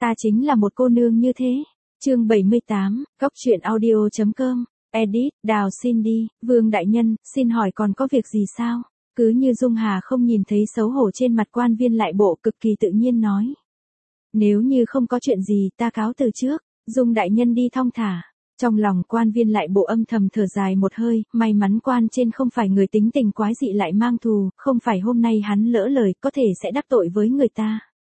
Ta chính là một cô nương như thế. Chương 78, Góc truyện audio.com. Edit, Đào xin đi, Vương đại nhân, xin hỏi còn có việc gì sao? Cứ như Dung Hà không nhìn thấy xấu hổ trên mặt quan viên lại bộ, cực kỳ tự nhiên nói. Nếu như không có chuyện gì, ta cáo từ trước. Dung đại nhân đi thong thả. Trong lòng quan viên lại bộ âm thầm thở dài một hơi, may mắn quan trên không phải người tính tình quái dị lại mang thù, không phải hôm nay hắn lỡ lời, có thể sẽ đắc tội với người ta.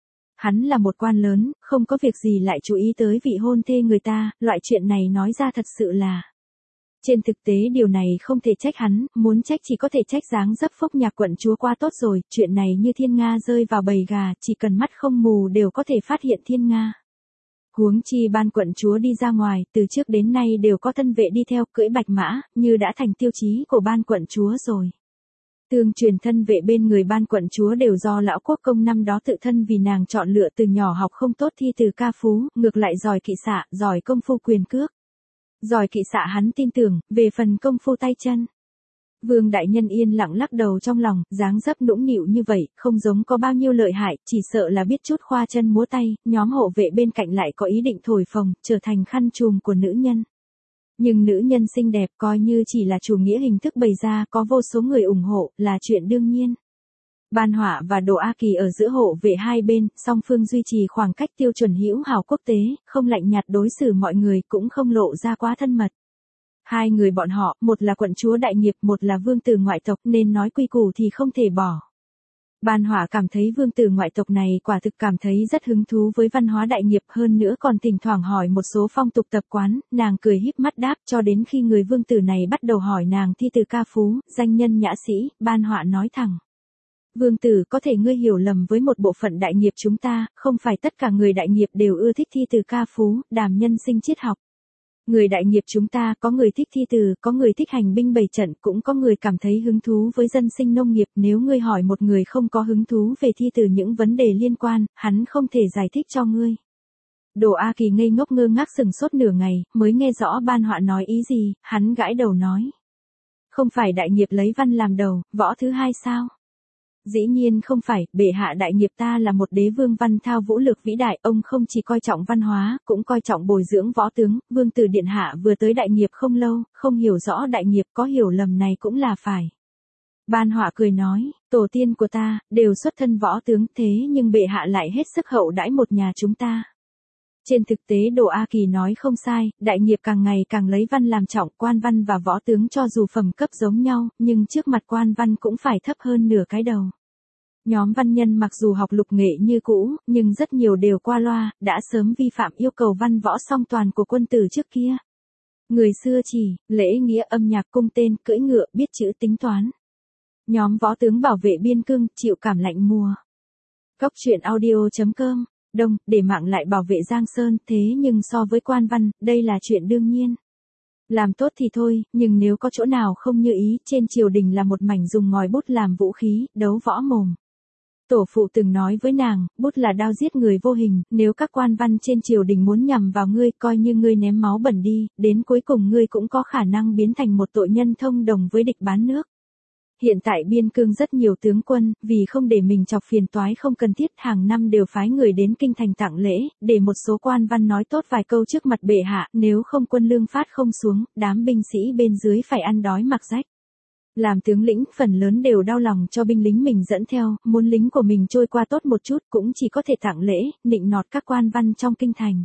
Hắn là một quan lớn, không có việc gì lại chú ý tới vị hôn thê người ta, loại chuyện này nói ra thật sự là. Trên thực tế điều này không thể trách hắn, muốn trách chỉ có thể trách dáng dấp Phúc Nhạc quận chúa qua tốt rồi, chuyện này như thiên nga rơi vào bầy gà, chỉ cần mắt không mù đều có thể phát hiện thiên nga. Huống chi ban quận chúa đi ra ngoài, từ trước đến nay đều có thân vệ đi theo, cưỡi bạch mã, như đã thành tiêu chí của ban quận chúa rồi. Tương truyền thân vệ bên người ban quận chúa đều do lão quốc công năm đó tự thân vì nàng chọn lựa, từ nhỏ học không tốt thi từ ca phú, ngược lại giỏi kỵ xạ, giỏi công phu quyền cước. Giỏi kỵ xạ hắn tin tưởng, về phần công phu tay chân. Vương đại nhân yên lặng lắc đầu trong lòng, dáng dấp nũng nịu như vậy, không giống có bao nhiêu lợi hại, chỉ sợ là biết chút khoa chân múa tay, nhóm hộ vệ bên cạnh lại có ý định thổi phồng, trở thành khăn trùm của nữ nhân. Nhưng nữ nhân xinh đẹp coi như chỉ là chủ nghĩa hình thức bày ra, có vô số người ủng hộ, là chuyện đương nhiên. Ban Họa và Đồ A Kỳ ở giữa hộ vệ hai bên, song phương duy trì khoảng cách tiêu chuẩn hữu hảo quốc tế, không lạnh nhạt đối xử mọi người, cũng không lộ ra quá thân mật. Hai người bọn họ, một là quận chúa đại nghiệp, một là vương tử ngoại tộc, nên nói quy củ thì không thể bỏ. Ban Họa cảm thấy vương tử ngoại tộc này quả thực cảm thấy rất hứng thú với văn hóa đại nghiệp, hơn nữa còn thỉnh thoảng hỏi một số phong tục tập quán, nàng cười híp mắt đáp, cho đến khi người vương tử này bắt đầu hỏi nàng thi từ ca phú, danh nhân nhã sĩ, Ban Họa nói thẳng. Vương tử, có thể ngươi hiểu lầm với một bộ phận đại nghiệp chúng ta, không phải tất cả người đại nghiệp đều ưa thích thi từ ca phú, đàm nhân sinh triết học. Người đại nghiệp chúng ta, có người thích thi từ, có người thích hành binh bày trận, cũng có người cảm thấy hứng thú với dân sinh nông nghiệp. Nếu ngươi hỏi một người không có hứng thú về thi từ những vấn đề liên quan, hắn không thể giải thích cho ngươi. Đồ A Kỳ ngây ngốc ngơ ngác sừng sốt nửa ngày, mới nghe rõ Ban Họa nói ý gì, hắn gãi đầu nói. Không phải đại nghiệp lấy văn làm đầu, võ thứ hai sao? Dĩ nhiên không phải, bệ hạ đại nghiệp ta là một đế vương văn thao vũ lược vĩ đại, ông không chỉ coi trọng văn hóa, cũng coi trọng bồi dưỡng võ tướng, vương tử điện hạ vừa tới đại nghiệp không lâu, không hiểu rõ đại nghiệp, có hiểu lầm này cũng là phải. Ban Họa cười nói, tổ tiên của ta, đều xuất thân võ tướng, thế nhưng bệ hạ lại hết sức hậu đãi một nhà chúng ta. Trên thực tế Đồ A Kỳ nói không sai, đại nghiệp càng ngày càng lấy văn làm trọng, quan văn và võ tướng cho dù phẩm cấp giống nhau, nhưng trước mặt quan văn cũng phải thấp hơn nửa cái đầu. Nhóm văn nhân mặc dù học lục nghệ như cũ, nhưng rất nhiều đều qua loa, đã sớm vi phạm yêu cầu văn võ song toàn của quân tử trước kia. Người xưa chỉ, lễ nghĩa âm nhạc cung tên, cưỡi ngựa, biết chữ tính toán. Nhóm võ tướng bảo vệ biên cương, chịu cảm lạnh mùa. Góc truyện audio.com. Đông, để mạng lại bảo vệ Giang Sơn, thế nhưng so với quan văn, đây là chuyện đương nhiên. Làm tốt thì thôi, nhưng nếu có chỗ nào không như ý, trên triều đình là một mảnh dùng ngòi bút làm vũ khí, đấu võ mồm. Tổ phụ từng nói với nàng, bút là đao giết người vô hình, nếu các quan văn trên triều đình muốn nhằm vào ngươi, coi như ngươi ném máu bẩn đi, đến cuối cùng ngươi cũng có khả năng biến thành một tội nhân thông đồng với địch bán nước. Hiện tại biên cương rất nhiều tướng quân, vì không để mình chọc phiền toái không cần thiết, hàng năm đều phái người đến kinh thành tặng lễ, để một số quan văn nói tốt vài câu trước mặt bệ hạ, nếu không quân lương phát không xuống, đám binh sĩ bên dưới phải ăn đói mặc rách. Làm tướng lĩnh, phần lớn đều đau lòng cho binh lính mình dẫn theo, muốn lính của mình trôi qua tốt một chút, cũng chỉ có thể tặng lễ, nịnh nọt các quan văn trong kinh thành.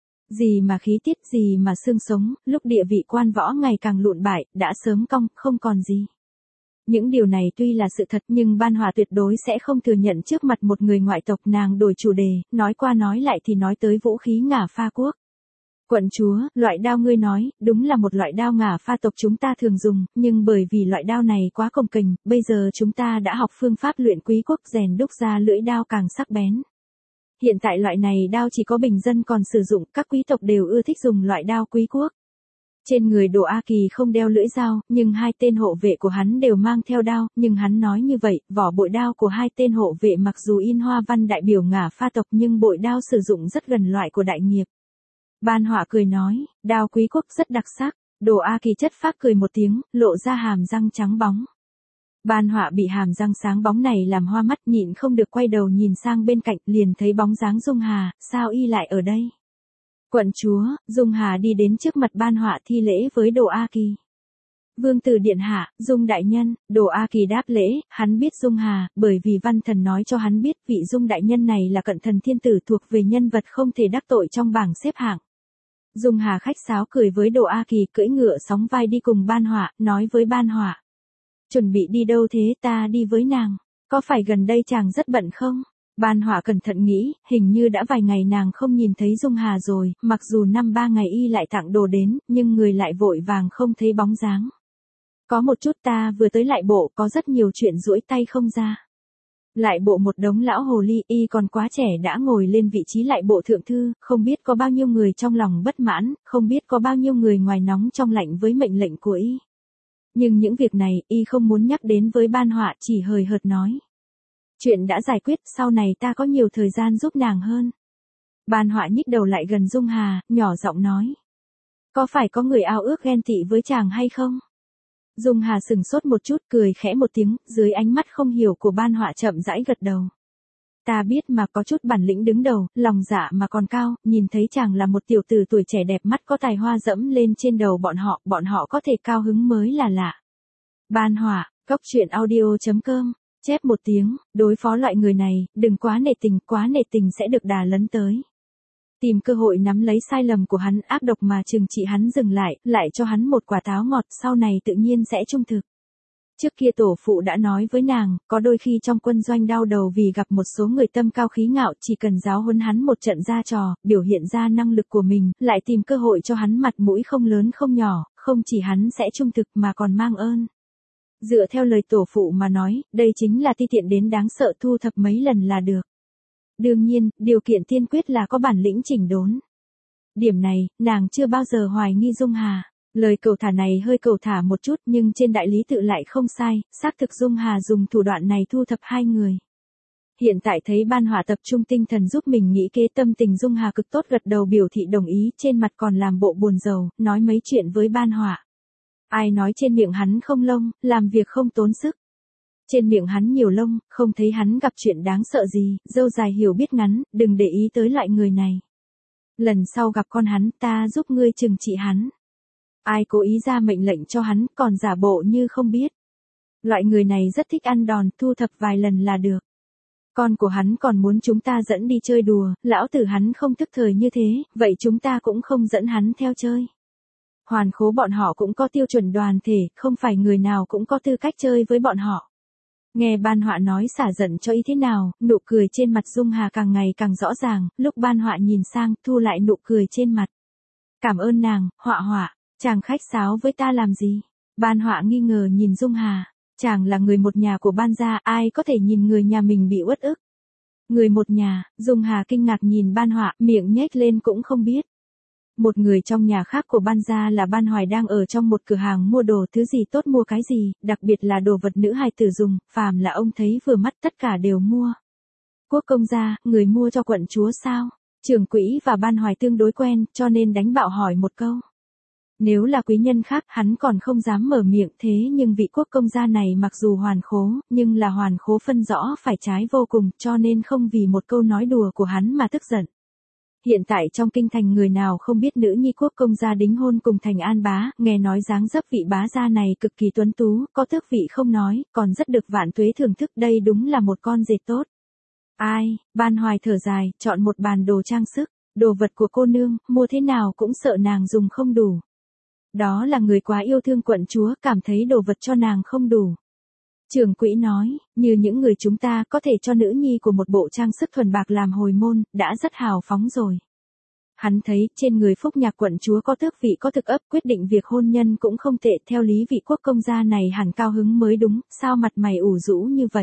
Gì mà khí tiết, gì mà xương sống, lúc địa vị quan võ ngày càng lụn bại, đã sớm cong, không còn gì. Những điều này tuy là sự thật nhưng Ban Họa tuyệt đối sẽ không thừa nhận trước mặt một người ngoại tộc. Nàng đổi chủ đề, nói qua nói lại thì nói tới vũ khí Ngả Pha quốc. Quận chúa, loại đao ngươi nói, đúng là một loại đao Ngả Pha tộc chúng ta thường dùng, nhưng bởi vì loại đao này quá cồng kềnh, bây giờ chúng ta đã học phương pháp luyện quý quốc rèn đúc ra lưỡi đao càng sắc bén. Hiện tại loại này đao chỉ có bình dân còn sử dụng, các quý tộc đều ưa thích dùng loại đao quý quốc. Trên người Đồ A Kỳ không đeo lưỡi dao, nhưng hai tên hộ vệ của hắn đều mang theo đao, nhưng hắn nói như vậy, vỏ bội đao của hai tên hộ vệ mặc dù in hoa văn đại biểu Ngả Pha tộc nhưng bội đao sử dụng rất gần loại của đại nghiệp. Ban Họa cười nói, đao quý quốc rất đặc sắc. Đồ A Kỳ chất phác cười một tiếng, lộ ra hàm răng trắng bóng. Ban Họa bị hàm răng sáng bóng này làm hoa mắt, nhịn không được quay đầu nhìn sang bên cạnh, liền thấy bóng dáng Dung Hà, sao y lại ở đây? Quận chúa, Dung Hà đi đến trước mặt Ban Họa thi lễ với Đồ A Kỳ. Vương tử điện hạ, Dung đại nhân. Đồ A Kỳ đáp lễ, hắn biết Dung Hà, bởi vì văn thần nói cho hắn biết vị Dung đại nhân này là cận thần thiên tử, thuộc về nhân vật không thể đắc tội trong bảng xếp hạng. Dung Hà khách sáo cười với Đồ A Kỳ, cưỡi ngựa sóng vai đi cùng Ban Họa, nói với Ban Họa. Chuẩn bị đi đâu thế? Ta đi với nàng. Có phải gần đây chàng rất bận không? Ban Họa cẩn thận nghĩ, hình như đã vài ngày nàng không nhìn thấy Dung Hà rồi, mặc dù 5-3 ngày y lại tặng đồ đến, nhưng người lại vội vàng không thấy bóng dáng. Có một chút, ta vừa tới lại bộ, có rất nhiều chuyện duỗi tay không ra. Lại bộ một đống lão hồ ly, y còn quá trẻ đã ngồi lên vị trí lại bộ thượng thư, không biết có bao nhiêu người trong lòng bất mãn, không biết có bao nhiêu người ngoài nóng trong lạnh với mệnh lệnh của y. Nhưng những việc này, y không muốn nhắc đến với Ban Họa, chỉ hời hợt nói. Chuyện đã giải quyết, sau này ta có nhiều thời gian giúp nàng hơn. Ban Họa nhích đầu lại gần Dung Hà, nhỏ giọng nói. Có phải có người ao ước ghen tị với chàng hay không? Dung Hà sừng sốt một chút, cười khẽ một tiếng, dưới ánh mắt không hiểu của Ban Họa chậm rãi gật đầu. Ta biết mà, có chút bản lĩnh đứng đầu, lòng dạ mà còn cao, nhìn thấy chàng là một tiểu tử tuổi trẻ đẹp mắt có tài hoa dẫm lên trên đầu bọn họ có thể cao hứng mới là lạ. Ban Họa, Cốc Truyện Audio.com, chép một tiếng, đối phó loại người này, đừng quá nể tình sẽ được đà lấn tới. Tìm cơ hội nắm lấy sai lầm của hắn, ác độc mà trừng trị hắn, dừng lại cho hắn một quả táo ngọt, sau này tự nhiên sẽ trung thực. Trước kia tổ phụ đã nói với nàng, có đôi khi trong quân doanh đau đầu vì gặp một số người tâm cao khí ngạo, chỉ cần giáo huấn hắn một trận ra trò, biểu hiện ra năng lực của mình, lại tìm cơ hội cho hắn mặt mũi không lớn không nhỏ, không chỉ hắn sẽ trung thực mà còn mang ơn. Dựa theo lời tổ phụ mà nói, đây chính là ti tiện đến đáng sợ, thu thập mấy lần là được. Đương nhiên, điều kiện tiên quyết là có bản lĩnh chỉnh đốn. Điểm này, nàng chưa bao giờ hoài nghi Dung Hà. Lời cầu thả này hơi cầu thả một chút, nhưng trên đại lý tự lại không sai, xác thực Dung Hà dùng thủ đoạn này thu thập hai người. Hiện tại thấy Ban Họa tập trung tinh thần giúp mình nghĩ kế, tâm tình Dung Hà cực tốt, gật đầu biểu thị đồng ý, trên mặt còn làm bộ buồn rầu, nói mấy chuyện với Ban Họa. Ai nói trên miệng hắn không lông, làm việc không tốn sức. Trên miệng hắn nhiều lông, không thấy hắn gặp chuyện đáng sợ gì, dâu dài hiểu biết ngắn, đừng để ý tới loại người này. Lần sau gặp con hắn, ta giúp ngươi trừng trị hắn. Ai cố ý ra mệnh lệnh cho hắn, còn giả bộ như không biết. Loại người này rất thích ăn đòn, thu thập vài lần là được. Con của hắn còn muốn chúng ta dẫn đi chơi đùa, lão tử hắn không thức thời như thế, vậy chúng ta cũng không dẫn hắn theo chơi. Hoàn khố bọn họ cũng có tiêu chuẩn đoàn thể, không phải người nào cũng có tư cách chơi với bọn họ. Nghe Ban Họa nói xả giận cho y thế nào, nụ cười trên mặt Dung Hà càng ngày càng rõ ràng, lúc Ban Họa nhìn sang, thu lại nụ cười trên mặt. Cảm ơn nàng, Họa, chàng khách sáo với ta làm gì? Ban Họa nghi ngờ nhìn Dung Hà, chàng là người một nhà của Ban gia, ai có thể nhìn người nhà mình bị uất ức? Người một nhà, Dung Hà kinh ngạc nhìn Ban Họa, miệng nhếch lên cũng không biết. Một người trong nhà khác của Ban gia là Ban Hoài đang ở trong một cửa hàng mua đồ, thứ gì tốt mua cái gì, đặc biệt là đồ vật nữ hài tử dùng, phàm là ông thấy vừa mắt tất cả đều mua. Quốc công gia, người mua cho quận chúa sao? Trưởng quỹ và Ban Hoài tương đối quen, cho nên đánh bạo hỏi một câu. Nếu là quý nhân khác, hắn còn không dám mở miệng, thế nhưng vị quốc công gia này mặc dù hoàn khố, nhưng là hoàn khố phân rõ phải trái vô cùng, cho nên không vì một câu nói đùa của hắn mà tức giận. Hiện tại trong kinh thành người nào không biết nữ nhi quốc công gia đính hôn cùng Thành An bá, nghe nói dáng dấp vị bá gia này cực kỳ tuấn tú, có tước vị không nói, còn rất được vạn tuế thưởng thức, đây đúng là một con dệt tốt. Ai, Ban Hoài thở dài, chọn một bàn đồ trang sức, đồ vật của cô nương, mua thế nào cũng sợ nàng dùng không đủ. Đó là người quá yêu thương quận chúa, cảm thấy đồ vật cho nàng không đủ. Trưởng quỹ nói, như những người chúng ta có thể cho nữ nhi của một bộ trang sức thuần bạc làm hồi môn, đã rất hào phóng rồi. Hắn thấy, trên người Phúc Nhạc quận chúa có tước vị có thực ấp, quyết định việc hôn nhân cũng không tệ, theo lý vị quốc công gia này hẳn cao hứng mới đúng, sao mặt mày ủ rũ như vậy.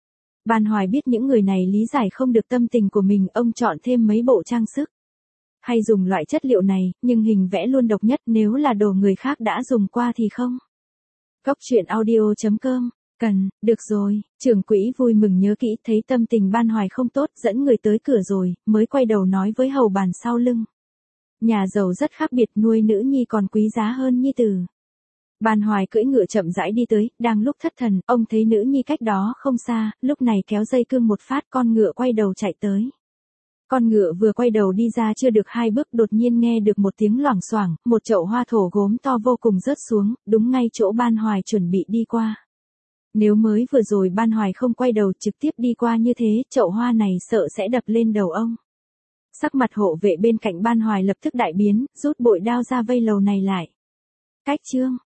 Ban Hoài biết những người này lý giải không được tâm tình của mình, ông chọn thêm mấy bộ trang sức. Hay dùng loại chất liệu này, nhưng hình vẽ luôn độc nhất, nếu là đồ người khác đã dùng qua thì không. Cốc Truyện Audio.com. Được rồi, trưởng quỹ vui mừng nhớ kỹ, thấy tâm tình Ban Hoài không tốt, dẫn người tới cửa rồi, mới quay đầu nói với hầu bàn sau lưng. Nhà giàu rất khác biệt, nuôi nữ nhi còn quý giá hơn nhi tử. Ban Hoài cưỡi ngựa chậm rãi đi tới, đang lúc thất thần, ông thấy nữ nhi cách đó không xa, lúc này kéo dây cương một phát, con ngựa quay đầu chạy tới. Con ngựa vừa quay đầu đi ra chưa được 2 bước, đột nhiên nghe được một tiếng loảng xoảng, một chậu hoa thổ gốm to vô cùng rớt xuống, đúng ngay chỗ Ban Hoài chuẩn bị đi qua. Nếu mới vừa rồi Ban Hoài không quay đầu trực tiếp đi qua như thế, chậu hoa này sợ sẽ đập lên đầu ông. Sắc mặt hộ vệ bên cạnh Ban Hoài lập tức đại biến, rút bội đao ra vây lầu này lại. Cách chương